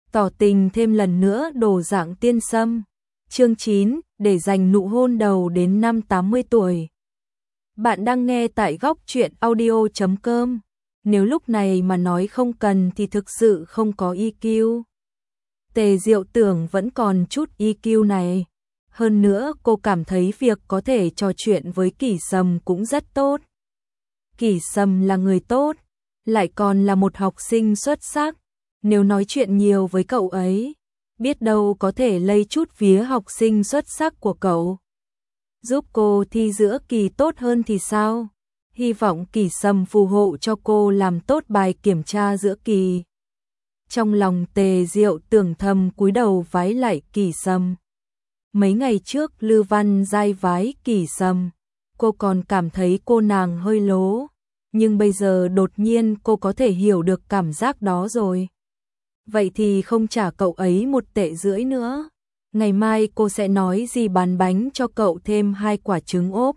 tỏ tình thêm lần nữa đổ dạng tiên sâm. Chương 9, để dành nụ hôn đầu đến năm 80 tuổi. Bạn đang nghe tại góc truyện audio.com. Nếu lúc này mà nói không cần thì thực sự không có EQ. Tề Diệu tưởng vẫn còn chút EQ này. Hơn nữa cô cảm thấy việc có thể trò chuyện với Kỷ Sâm cũng rất tốt. Kỷ Sâm là người tốt, lại còn là một học sinh xuất sắc. Nếu nói chuyện nhiều với cậu ấy, biết đâu có thể lây chút vía học sinh xuất sắc của cậu. Giúp cô thi giữa kỳ tốt hơn thì sao? Hy vọng Kỷ Sâm phù hộ cho cô làm tốt bài kiểm tra giữa kỳ. Trong lòng Tề Diệu tưởng thầm cúi đầu vái lại Kỷ Sâm. Mấy ngày trước Lư Văn Giai vái Kỷ Sâm, cô còn cảm thấy cô nàng hơi lố. Nhưng bây giờ đột nhiên cô có thể hiểu được cảm giác đó rồi. Vậy thì không trả cậu ấy 1,5 tệ nữa. Ngày mai cô sẽ nói gì bán bánh cho cậu thêm 2 quả trứng ốp.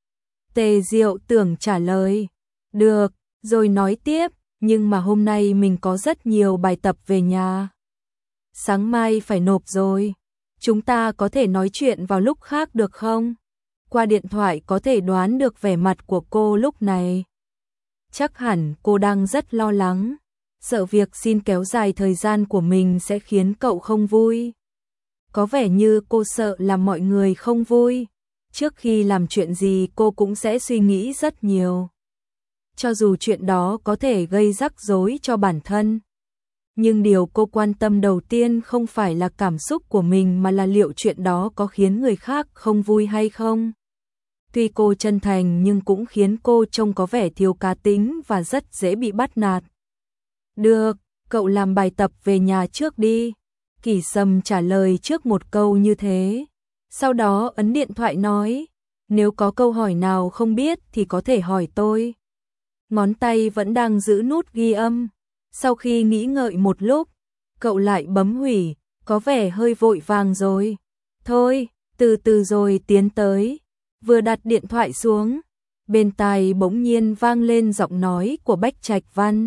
Tề Diệu tưởng trả lời. Được, rồi nói tiếp, nhưng mà hôm nay mình có rất nhiều bài tập về nhà. Sáng mai phải nộp rồi. Chúng ta có thể nói chuyện vào lúc khác được không? Qua điện thoại có thể đoán được vẻ mặt của cô lúc này. Chắc hẳn cô đang rất lo lắng, sợ việc xin kéo dài thời gian của mình sẽ khiến cậu không vui. Có vẻ như cô sợ làm mọi người không vui. Trước khi làm chuyện gì cô cũng sẽ suy nghĩ rất nhiều. Cho dù chuyện đó có thể gây rắc rối cho bản thân. Nhưng điều cô quan tâm đầu tiên không phải là cảm xúc của mình mà là liệu chuyện đó có khiến người khác không vui hay không. Tuy cô chân thành nhưng cũng khiến cô trông có vẻ thiếu cá tính và rất dễ bị bắt nạt. Được, cậu làm bài tập về nhà trước đi. Kỷ Sâm trả lời trước một câu như thế. Sau đó ấn điện thoại nói, nếu có câu hỏi nào không biết thì có thể hỏi tôi. Ngón tay vẫn đang giữ nút ghi âm. Sau khi nghĩ ngợi một lúc, cậu lại bấm hủy, có vẻ hơi vội vàng rồi. Thôi, từ từ rồi tiến tới. Vừa đặt điện thoại xuống, bên tai bỗng nhiên vang lên giọng nói của Bách Trạch Văn.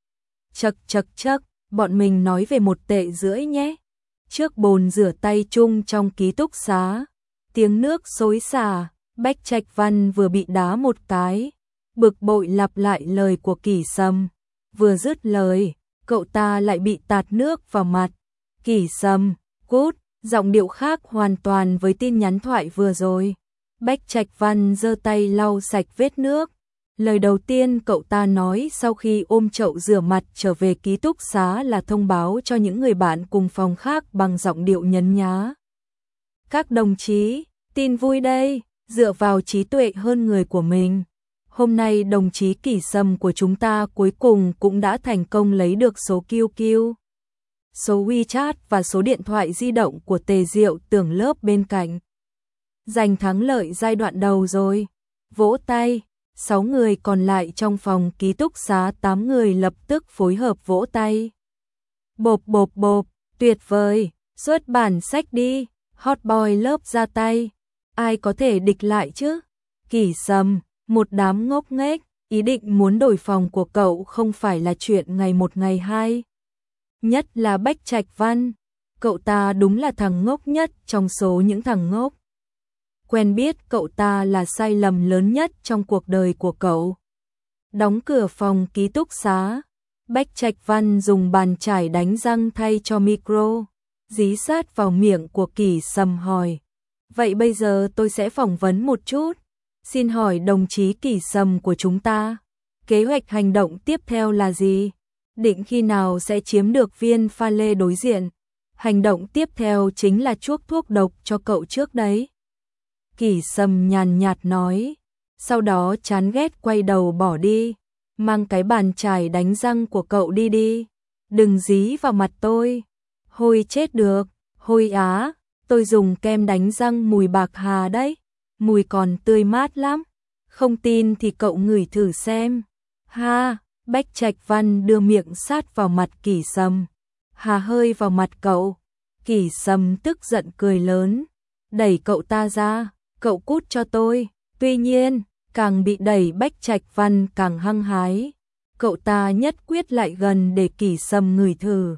Chậc chậc chậc, bọn mình nói về 1,5 tệ nhé. Trước bồn rửa tay chung trong ký túc xá, tiếng nước xối xả, Bách Trạch Văn vừa bị đá một cái, bực bội lặp lại lời của Kỷ Sâm. Vừa dứt lời, cậu ta lại bị tạt nước vào mặt. Kỷ Sâm, cút, giọng điệu khác hoàn toàn với tin nhắn thoại vừa rồi. Bách Trạch Văn giơ tay lau sạch vết nước. Lời đầu tiên cậu ta nói sau khi ôm chậu rửa mặt trở về ký túc xá là thông báo cho những người bạn cùng phòng khác bằng giọng điệu nhấn nhá. Các đồng chí, tin vui đây, dựa vào trí tuệ hơn người của mình. Hôm nay đồng chí Kỷ Sâm của chúng ta cuối cùng cũng đã thành công lấy được số QQ, số WeChat và số điện thoại di động của Tề Diệu tưởng lớp bên cạnh. Giành thắng lợi giai đoạn đầu rồi. Vỗ tay, 6 người còn lại trong phòng ký túc xá 8 người lập tức phối hợp vỗ tay. Bộp bộp bộp, tuyệt vời, xuất bản sách đi, hot boy lớp ra tay. Ai có thể địch lại chứ? Kỷ Sâm, một đám ngốc nghếch, ý định muốn đổi phòng của cậu không phải là chuyện ngày một ngày hai. Nhất là Bách Trạch Văn, cậu ta đúng là thằng ngốc nhất trong số những thằng ngốc. Quen biết cậu ta là sai lầm lớn nhất trong cuộc đời của cậu. Đóng cửa phòng ký túc xá, Bách Trạch Văn dùng bàn chải đánh răng thay cho micro, dí sát vào miệng của Kỷ Sâm hỏi. Vậy bây giờ tôi sẽ phỏng vấn một chút. Xin hỏi đồng chí Kỷ Sâm của chúng ta, kế hoạch hành động tiếp theo là gì? Định khi nào sẽ chiếm được viên pha lê đối diện? Hành động tiếp theo chính là chuốc thuốc độc cho cậu trước đấy. Kỷ Sâm nhàn nhạt nói, sau đó chán ghét quay đầu bỏ đi, mang cái bàn chải đánh răng của cậu đi đi, đừng dí vào mặt tôi, hôi chết được, hôi á, tôi dùng kem đánh răng mùi bạc hà đấy, mùi còn tươi mát lắm, không tin thì cậu ngửi thử xem. Ha, Bách Trạch Văn đưa miệng sát vào mặt Kỷ Sâm, hà hơi vào mặt cậu. Kỷ Sâm tức giận cười lớn, đẩy cậu ta ra. Cậu cút cho tôi. Tuy nhiên, càng bị đẩy Bách Trạch Văn càng hăng hái. Cậu ta nhất quyết lại gần để Kỷ Sâm ngửi thử.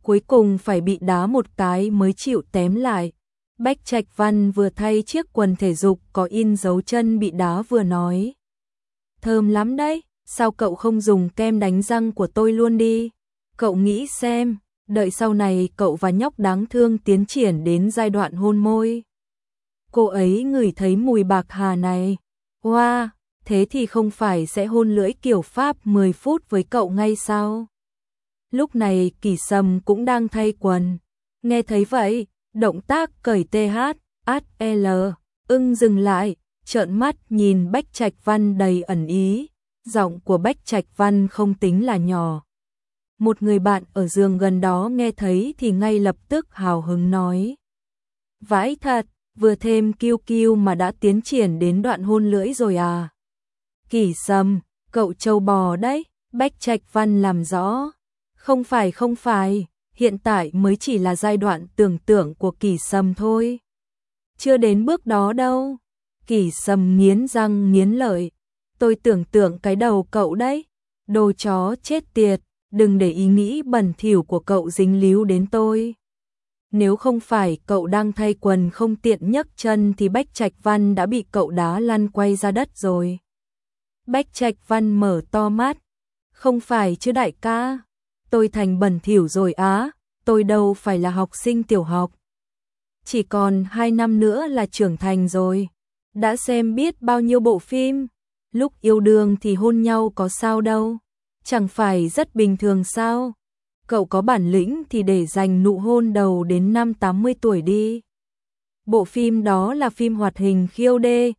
cuối cùng phải bị đá một cái mới chịu tém lại. Bách Trạch Văn vừa thay chiếc quần thể dục có in dấu chân bị đá vừa nói. Thơm lắm đấy, sao cậu không dùng kem đánh răng của tôi luôn đi? Cậu nghĩ xem, đợi sau này cậu và nhóc đáng thương tiến triển đến giai đoạn hôn môi. Cô ấy ngửi thấy mùi bạc hà này. Wow, thế thì không phải sẽ hôn lưỡi kiểu Pháp 10 phút với cậu ngay sao? Lúc này Kỳ Sâm cũng đang thay quần. Nghe thấy vậy, động tác cởi TH, ưng dừng lại, trợn mắt nhìn Bách Trạch Văn đầy ẩn ý. Giọng của Bách Trạch Văn không tính là nhỏ. Một người bạn ở giường gần đó nghe thấy thì ngay lập tức hào hứng nói. Vãi thật, vừa thêm kiêu kiêu mà đã tiến triển đến đoạn hôn lưỡi rồi à? Kỳ Sâm, cậu trâu bò đấy, Bách Trạch Văn làm rõ. Không phải, hiện tại mới chỉ là giai đoạn tưởng tượng của Kỳ Sâm thôi. Chưa đến bước đó đâu. Kỳ Sâm nghiến răng nghiến lợi. Tôi tưởng tượng cái đầu cậu đấy. Đồ chó chết tiệt, đừng để ý nghĩ bẩn thỉu của cậu dính líu đến tôi. Nếu không phải cậu đang thay quần không tiện nhấc chân thì Bách Trạch Văn đã bị cậu đá lăn quay ra đất rồi. Bách Trạch Văn mở to mắt. Không phải chứ đại ca. Tôi thành bẩn thỉu rồi á, tôi đâu phải là học sinh tiểu học. Chỉ còn 2 năm nữa là trưởng thành rồi. Đã xem biết bao nhiêu bộ phim. Lúc yêu đương thì hôn nhau có sao đâu. Chẳng phải rất bình thường sao? Cậu có bản lĩnh thì để dành nụ hôn đầu đến năm 80 tuổi đi. Bộ phim đó là phim hoạt hình Kyode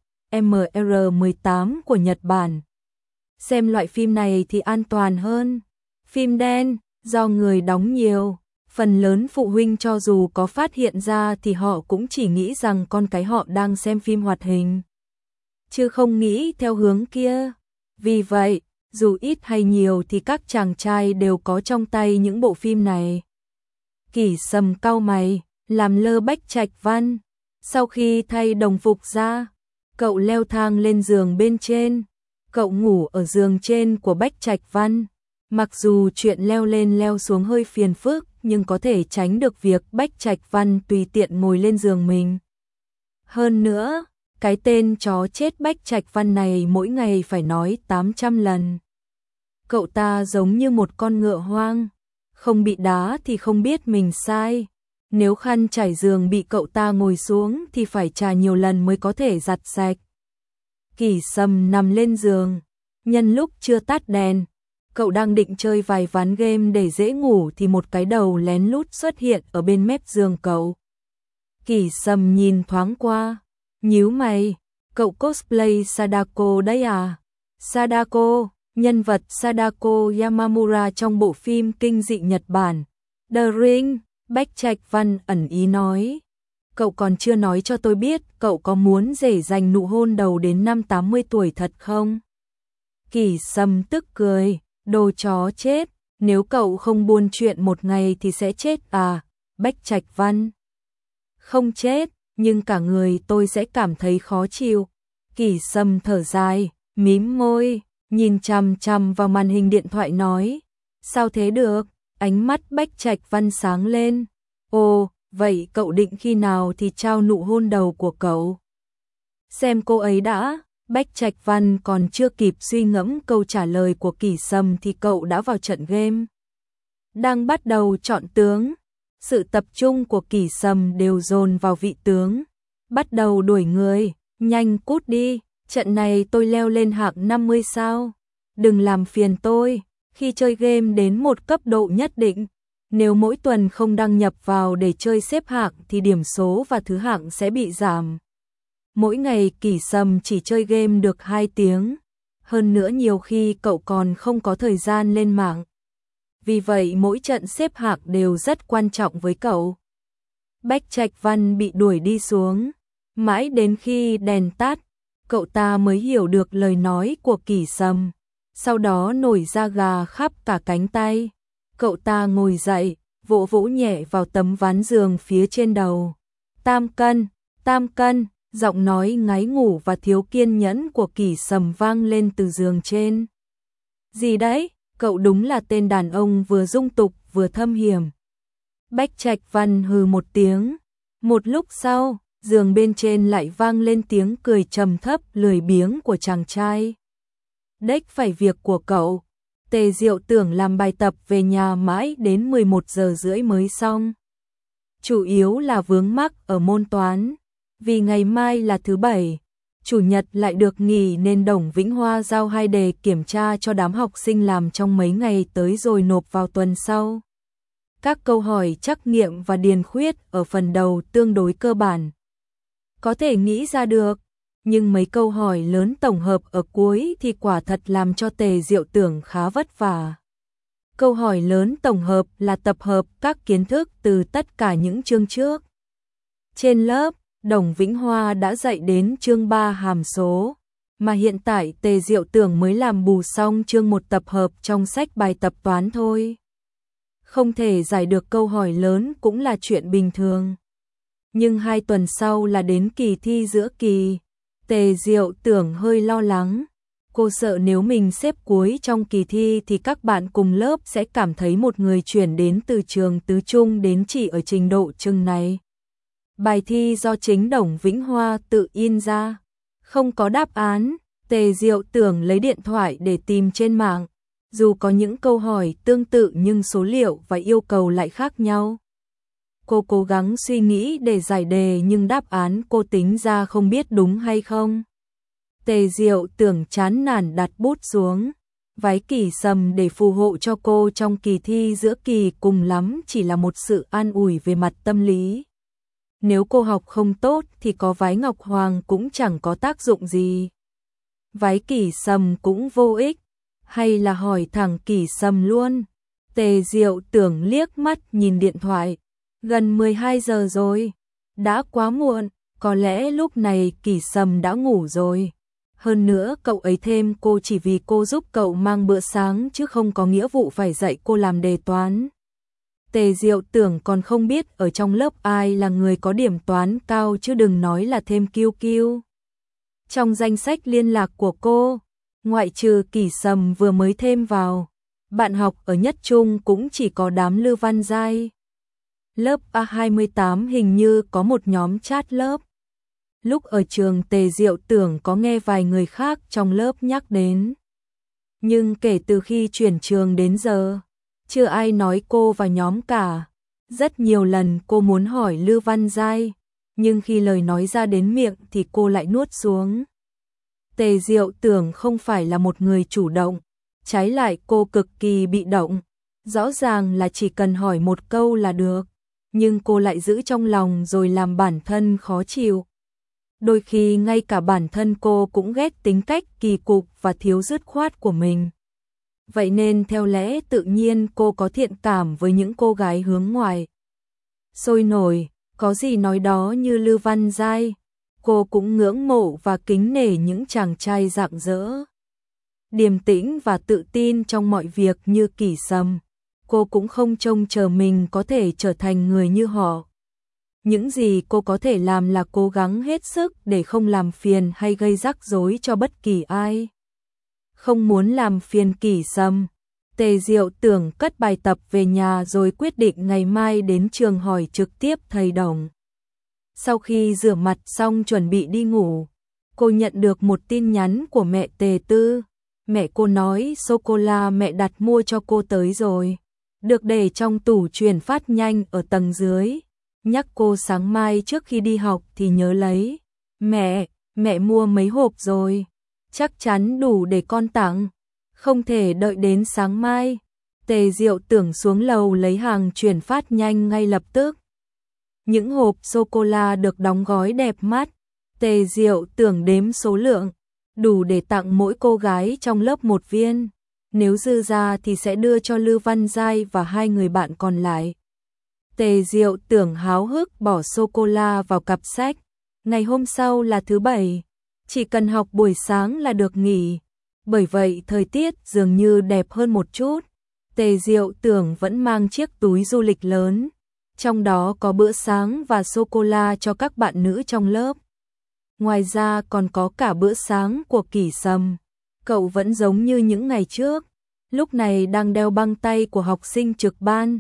MR18 của Nhật Bản. Xem loại phim này thì an toàn hơn. Phim đen, do người đóng nhiều, phần lớn phụ huynh cho dù có phát hiện ra thì họ cũng chỉ nghĩ rằng con cái họ đang xem phim hoạt hình, chứ không nghĩ theo hướng kia. Vì vậy, dù ít hay nhiều thì các chàng trai đều có trong tay những bộ phim này. Kỳ Sâm cau mày, làm lơ Bách Trạch Văn. Sau khi thay đồng phục ra, cậu leo thang lên giường bên trên. Cậu ngủ ở giường trên của Bách Trạch Văn. Mặc dù chuyện leo lên leo xuống hơi phiền phức, nhưng có thể tránh được việc Bách Trạch Văn tùy tiện ngồi lên giường mình. Hơn nữa, cái tên chó chết Bách Trạch Văn này mỗi ngày phải nói 800 lần. Cậu ta giống như một con ngựa hoang, không bị đá thì không biết mình sai. Nếu khăn trải giường bị cậu ta ngồi xuống thì phải chà nhiều lần mới có thể giặt sạch. Kỳ Sâm nằm lên giường, nhân lúc chưa tắt đèn, cậu đang định chơi vài ván game để dễ ngủ thì một cái đầu lén lút xuất hiện ở bên mép giường cậu. Kỳ Sâm nhìn thoáng qua, nhíu mày, cậu cosplay Sadako đấy à? Sadako, nhân vật Sadako Yamamura trong bộ phim kinh dị Nhật Bản The Ring. Bách Trạch Văn ẩn ý nói. Cậu còn chưa nói cho tôi biết cậu có muốn để dành nụ hôn đầu đến năm 80 tuổi thật không? Kỳ Sâm tức cười, đồ chó chết, nếu cậu không buôn chuyện một ngày thì sẽ chết à? Bách Trạch Văn. Không chết, nhưng cả người tôi sẽ cảm thấy khó chịu. Kỳ Sâm thở dài, mím môi, nhìn chằm chằm vào màn hình điện thoại nói. Sao thế được? Ánh mắt Bách Trạch Văn sáng lên. Ồ, vậy cậu định khi nào thì trao nụ hôn đầu của cậu? Xem cô ấy đã. Bách Trạch Văn còn chưa kịp suy ngẫm câu trả lời của Kỳ Sâm thì cậu đã vào trận game. Đang bắt đầu chọn tướng. Sự tập trung của Kỳ Sâm đều dồn vào vị tướng. Bắt đầu đuổi người, nhanh cút đi, trận này tôi leo lên hạng 50 sao. Đừng làm phiền tôi, khi chơi game đến một cấp độ nhất định, nếu mỗi tuần không đăng nhập vào để chơi xếp hạng thì điểm số và thứ hạng sẽ bị giảm. Mỗi ngày Kỳ Sâm chỉ chơi game được 2 tiếng, hơn nữa nhiều khi cậu còn không có thời gian lên mạng. Vì vậy mỗi trận xếp hạng đều rất quan trọng với cậu. Bách Trạch Văn bị đuổi đi xuống, mãi đến khi đèn tắt, cậu ta mới hiểu được lời nói của Kỳ Sâm, sau đó nổi da gà khắp cả cánh tay. Cậu ta ngồi dậy, vỗ vỗ nhẹ vào tấm ván giường phía trên đầu. Tam cân, giọng nói ngáy ngủ và thiếu kiên nhẫn của Kỳ Sâm vang lên từ giường trên. Gì đấy, cậu đúng là tên đàn ông vừa dung tục vừa thâm hiểm. Bách Trạch Văn hừ một tiếng. Một lúc sau, giường bên trên lại vang lên tiếng cười trầm thấp lười biếng của chàng trai. Đếch phải việc của cậu. Tề Diệu tưởng làm bài tập về nhà mãi đến 11 giờ rưỡi mới xong. Chủ yếu là vướng mắc ở môn toán. Vì ngày mai là thứ bảy, chủ nhật lại được nghỉ nên Đồng Vĩnh Hoa giao 2 đề kiểm tra cho đám học sinh làm trong mấy ngày tới rồi nộp vào tuần sau. Các câu hỏi trắc nghiệm và điền khuyết ở phần đầu tương đối cơ bản, có thể nghĩ ra được, nhưng mấy câu hỏi lớn tổng hợp ở cuối thì quả thật làm cho Tề Diệu tưởng khá vất vả. Câu hỏi lớn tổng hợp là tập hợp các kiến thức từ tất cả những chương trước. Trên lớp, Đồng Vĩnh Hoa đã dạy đến chương 3 hàm số, mà hiện tại Tề Diệu tưởng mới làm bù xong chương 1 tập hợp trong sách bài tập toán thôi. Không thể giải được câu hỏi lớn cũng là chuyện bình thường. Nhưng 2 tuần sau là đến kỳ thi giữa kỳ. Tề Diệu tưởng hơi lo lắng. Cô sợ nếu mình xếp cuối trong kỳ thi thì các bạn cùng lớp sẽ cảm thấy một người chuyển đến từ trường tứ trung đến chỉ ở trình độ chừng này. Bài thi do chính Đồng Vĩnh Hoa tự in ra, không có đáp án. Tề Diệu tưởng lấy điện thoại để tìm trên mạng. Dù có những câu hỏi tương tự nhưng số liệu và yêu cầu lại khác nhau. Cô cố gắng suy nghĩ để giải đề nhưng đáp án cô tính ra không biết đúng hay không. Tề Diệu tưởng chán nản đặt bút xuống. Váy Kỳ Sầm để phù hộ cho cô trong kỳ thi giữa kỳ cùng lắm chỉ là một sự an ủi về mặt tâm lý. Nếu cô học không tốt thì có váy ngọc hoàng cũng chẳng có tác dụng gì. Váy Kỳ Sầm cũng vô ích. Hay là hỏi thẳng Kỳ Sầm luôn. Tề Diệu tưởng liếc mắt nhìn điện thoại. Gần 12 giờ rồi. Đã quá muộn. Có lẽ lúc này Kỳ Sầm đã ngủ rồi. Hơn nữa cậu ấy thêm cô chỉ vì cô giúp cậu mang bữa sáng chứ không có nghĩa vụ phải dạy cô làm đề toán. Tề Diệu tưởng còn không biết ở trong lớp ai là người có điểm toán cao chứ đừng nói là thêm Kiêu Kiêu. Trong danh sách liên lạc của cô, ngoại trừ Kỳ Sầm vừa mới thêm vào, bạn học ở nhất trung cũng chỉ có đám Lưu Văn Giai. Lớp A28 hình như có một nhóm chat lớp. Lúc ở trường Tề Diệu tưởng có nghe vài người khác trong lớp nhắc đến. Nhưng kể từ khi chuyển trường đến giờ, chưa ai nói cô vào nhóm cả. Rất nhiều lần cô muốn hỏi Lưu Văn Giai, nhưng khi lời nói ra đến miệng thì cô lại nuốt xuống. Tề Diệu tưởng không phải là một người chủ động, trái lại cô cực kỳ bị động. Rõ ràng là chỉ cần hỏi một câu là được, nhưng cô lại giữ trong lòng rồi làm bản thân khó chịu. Đôi khi ngay cả bản thân cô cũng ghét tính cách kỳ cục và thiếu dứt khoát của mình. Vậy nên theo lẽ tự nhiên cô có thiện cảm với những cô gái hướng ngoại. Sôi nổi, có gì nói đó như Lưu Văn Giai. Cô cũng ngưỡng mộ và kính nể những chàng trai rạng rỡ, điềm tĩnh và tự tin trong mọi việc như Kỳ Sầm. Cô cũng không trông chờ mình có thể trở thành người như họ. Những gì cô có thể làm là cố gắng hết sức để không làm phiền hay gây rắc rối cho bất kỳ ai. Không muốn làm phiền Kỳ Sầm, Tề Diệu tưởng cất bài tập về nhà rồi quyết định ngày mai đến trường hỏi trực tiếp thầy Đồng. Sau khi rửa mặt xong chuẩn bị đi ngủ, cô nhận được một tin nhắn của mẹ Tề Tư. Mẹ cô nói sô-cô-la mẹ đặt mua cho cô tới rồi, được để trong tủ truyền phát nhanh ở tầng dưới. Nhắc cô sáng mai trước khi đi học thì nhớ lấy. Mẹ mua mấy hộp rồi, chắc chắn đủ để con tặng, không thể đợi đến sáng mai. Tề Diệu tưởng xuống lầu lấy hàng chuyển phát nhanh ngay lập tức. Những hộp sô-cô-la được đóng gói đẹp mắt. Tề Diệu tưởng đếm số lượng, đủ để tặng mỗi cô gái trong lớp một viên. Nếu dư ra thì sẽ đưa cho Lưu Văn Giai và 2 người bạn còn lại. Tề Diệu tưởng háo hức bỏ sô-cô-la vào cặp sách. Ngày hôm sau là thứ bảy, chỉ cần học buổi sáng là được nghỉ. Bởi vậy thời tiết dường như đẹp hơn một chút. Tề Diệu tưởng vẫn mang chiếc túi du lịch lớn, trong đó có bữa sáng và sô-cô-la cho các bạn nữ trong lớp. Ngoài ra còn có cả bữa sáng của Kỳ Sầm. Cậu vẫn giống như những ngày trước, lúc này đang đeo băng tay của học sinh trực ban.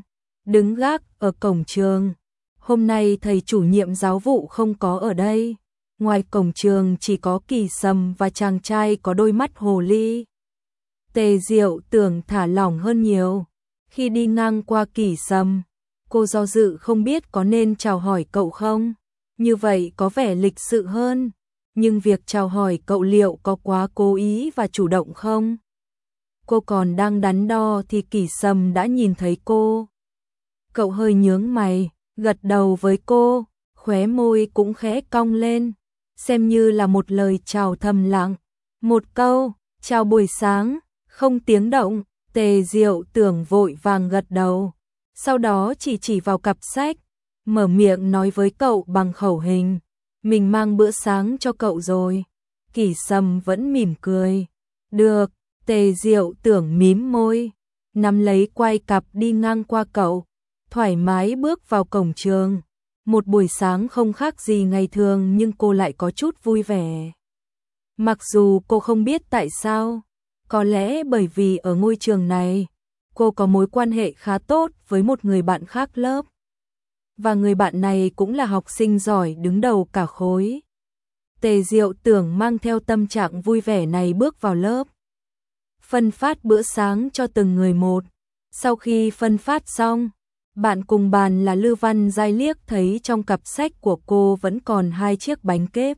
đứng gác ở cổng trường. Hôm nay thầy chủ nhiệm giáo vụ không có ở đây. Ngoài cổng trường chỉ có Kỳ Sâm và chàng trai có đôi mắt hồ ly. Tề Diệu Tưởng thả lỏng hơn nhiều. Khi đi ngang qua Kỳ Sâm, cô do dự không biết có nên chào hỏi cậu không. Như vậy có vẻ lịch sự hơn. Nhưng việc chào hỏi cậu liệu có quá cố ý và chủ động không? Cô còn đang đắn đo thì Kỳ Sâm đã nhìn thấy cô. Cậu hơi nhướng mày, gật đầu với cô, khóe môi cũng khẽ cong lên, xem như là một lời chào thầm lặng. Một câu, chào buổi sáng, không tiếng động. Tề Diệu Tưởng vội vàng gật đầu, sau đó chỉ vào cặp sách, mở miệng nói với cậu bằng khẩu hình, mình mang bữa sáng cho cậu rồi. Kỳ Sâm vẫn mỉm cười. Được. Tề Diệu Tưởng mím môi, nắm lấy quai cặp đi ngang qua cậu, thoải mái bước vào cổng trường. Một buổi sáng không khác gì ngày thường nhưng cô lại có chút vui vẻ. Mặc dù cô không biết tại sao, có lẽ bởi vì ở ngôi trường này, cô có mối quan hệ khá tốt với một người bạn khác lớp. Và người bạn này cũng là học sinh giỏi đứng đầu cả khối. Tề Diệu Tưởng mang theo tâm trạng vui vẻ này bước vào lớp. Phân phát bữa sáng cho từng người một. Sau khi phân phát xong, bạn cùng bàn là Lư Văn Giai liếc thấy trong cặp sách của cô vẫn còn 2 chiếc bánh kép.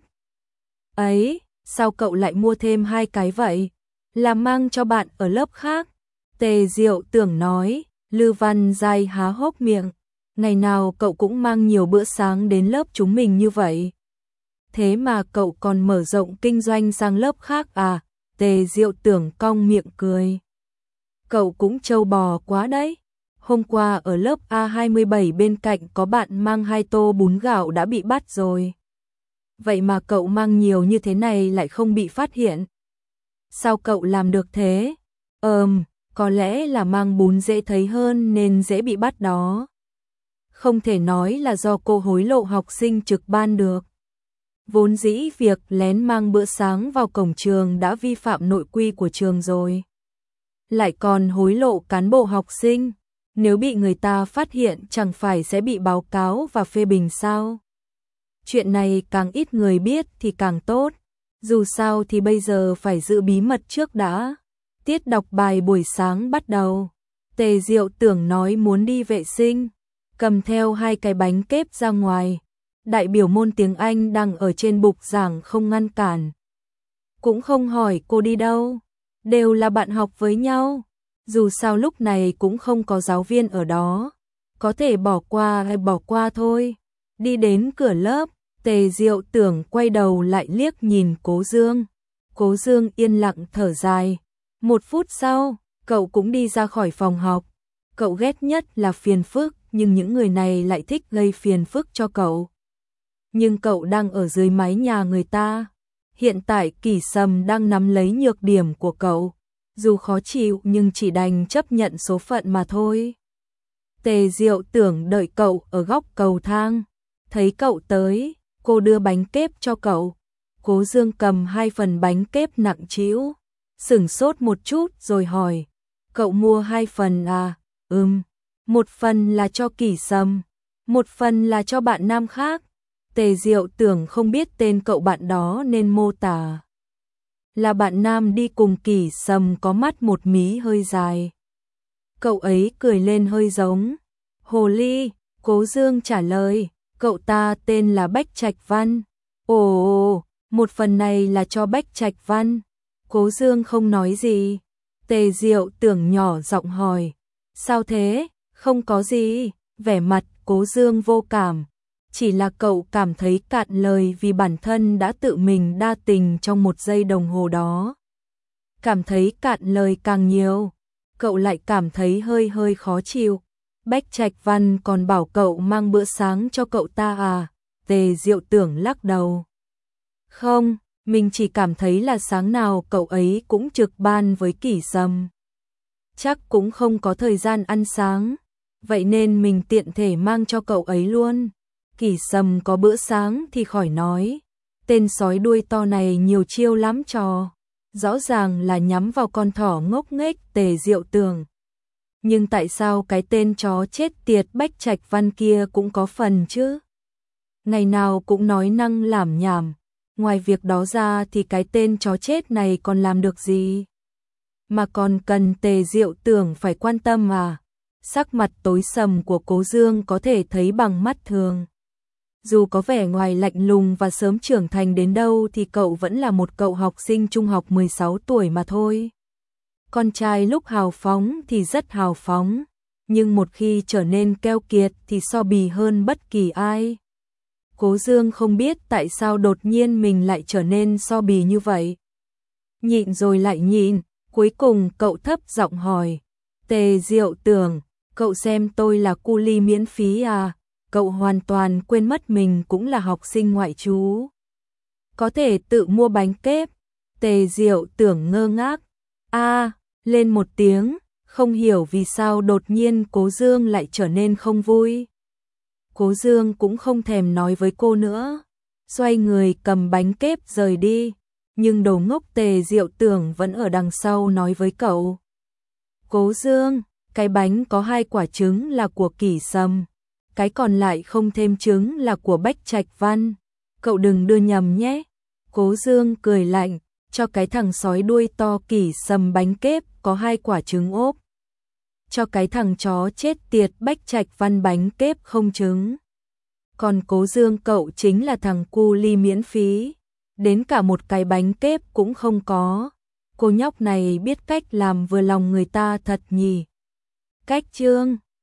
Ấy, sao cậu lại mua thêm 2 cái vậy? Là mang cho bạn ở lớp khác. Tề Diệu Tưởng nói. Lư Văn Giai há hốc miệng. Ngày nào cậu cũng mang nhiều bữa sáng đến lớp chúng mình như vậy. Thế mà cậu còn mở rộng kinh doanh sang lớp khác à? Tề Diệu Tưởng cong miệng cười. Cậu cũng trâu bò quá đấy. Hôm qua ở lớp A27 bên cạnh có bạn mang 2 tô bún gạo đã bị bắt rồi. Vậy mà cậu mang nhiều như thế này lại không bị phát hiện. Sao cậu làm được thế? Có lẽ là mang bún dễ thấy hơn nên dễ bị bắt đó. Không thể nói là do cô hối lộ học sinh trực ban được. Vốn dĩ việc lén mang bữa sáng vào cổng trường đã vi phạm nội quy của trường rồi. Lại còn hối lộ cán bộ học sinh, nếu bị người ta phát hiện chẳng phải sẽ bị báo cáo và phê bình sao? Chuyện này càng ít người biết thì càng tốt, dù sao thì bây giờ phải giữ bí mật trước đã. Tiết đọc bài buổi sáng bắt đầu. Tề Diệu Tưởng nói muốn đi vệ sinh, cầm theo 2 cái bánh kép ra ngoài. Đại biểu môn tiếng Anh đang ở trên bục giảng không ngăn cản. Cũng không hỏi cô đi đâu, đều là bạn học với nhau. Dù sao lúc này cũng không có giáo viên ở đó, có thể bỏ qua hay bỏ qua thôi. Đi đến cửa lớp, Tề Diệu Tưởng quay đầu lại liếc nhìn Cố Dương. Cố Dương yên lặng thở dài. 1 phút sau, cậu cũng đi ra khỏi phòng học. Cậu ghét nhất là phiền phức, nhưng những người này lại thích gây phiền phức cho cậu. Nhưng cậu đang ở dưới mái nhà người ta. Hiện tại Kỳ Sâm đang nắm lấy nhược điểm của cậu. Dù khó chịu nhưng chỉ đành chấp nhận số phận mà thôi. Tề Diệu Tưởng đợi cậu ở góc cầu thang. Thấy cậu tới, cô đưa bánh kép cho cậu. Cố Dương cầm 2 phần bánh kép nặng trĩu, sửng sốt một chút rồi hỏi. Cậu mua 2 phần à? 1 phần là cho Kỳ Sâm, 1 phần là cho bạn nam khác. Tề Diệu Tưởng không biết tên cậu bạn đó nên mô tả là bạn nam đi cùng Kỳ Sâm có mắt một mí hơi dài. Cậu ấy cười lên hơi giống hồ ly. Cố Dương trả lời, cậu ta tên là Bách Trạch Văn. Ồ, 1 phần này là cho Bách Trạch Văn. Cố Dương không nói gì. Tề Diệu Tưởng nhỏ giọng hỏi, sao thế? Không có gì. Vẻ mặt Cố Dương vô cảm. Chỉ là cậu cảm thấy cạn lời vì bản thân đã tự mình đa tình trong 1 giây đồng hồ đó. Cảm thấy cạn lời càng nhiều, cậu lại cảm thấy hơi khó chịu. Bách Trạch Văn còn bảo cậu mang bữa sáng cho cậu ta à? Tề Diệu Tưởng lắc đầu. Không, mình chỉ cảm thấy là sáng nào cậu ấy cũng trực ban với Kỳ Sâm. Chắc cũng không có thời gian ăn sáng, vậy nên mình tiện thể mang cho cậu ấy luôn. Kỳ Sâm có bữa sáng thì khỏi nói. Tên sói đuôi to này nhiều chiêu lắm trò. Rõ ràng là nhắm vào con thỏ ngốc nghếch Tề Diệu Tưởng. Nhưng tại sao cái tên chó chết tiệt Bách Trạch Văn kia cũng có phần chứ? Ngày nào cũng nói năng lảm nhảm, ngoài việc đó ra thì cái tên chó chết này còn làm được gì? Mà còn cần Tề Diệu Tưởng phải quan tâm à? Sắc mặt tối sầm của Cố Dương có thể thấy bằng mắt thường. Dù có vẻ ngoài lạnh lùng và sớm trưởng thành đến đâu thì cậu vẫn là một cậu học sinh trung học 16 tuổi mà thôi. Con trai lúc hào phóng thì rất hào phóng, nhưng một khi trở nên keo kiệt thì so bì hơn bất kỳ ai. Cố Dương không biết tại sao đột nhiên mình lại trở nên so bì như vậy. Nhịn rồi lại nhịn, cuối cùng cậu thấp giọng hỏi, Tề Diệu Tưởng, cậu xem tôi là cu li miễn phí à? Cậu hoàn toàn quên mất mình cũng là học sinh ngoại trú. Có thể tự mua bánh kép. Tề Diệu Tưởng ngơ ngác. Lên một tiếng, không hiểu vì sao đột nhiên Cố Dương lại trở nên không vui. Cố Dương cũng không thèm nói với cô nữa. Xoay người cầm bánh kép rời đi. Nhưng đồ ngốc Tề Diệu Tưởng vẫn ở đằng sau nói với cậu. Cố Dương, cái bánh có 2 quả trứng là của Kỷ Sâm. Cái còn lại không thêm trứng là của Bách Trạch Văn. Cậu đừng đưa nhầm nhé. Cố Dương cười lạnh, cho cái thằng sói đuôi to Kỷ Sâm bánh kép có 2 quả trứng ốp. Cho cái thằng chó chết tiệt Bách Trạch Văn bánh kép không trứng. Còn Cố Dương cậu chính là thằng cu li miễn phí. Đến cả một cái bánh kép cũng không có. Cô nhóc này biết cách làm vừa lòng người ta thật nhỉ. Cách chương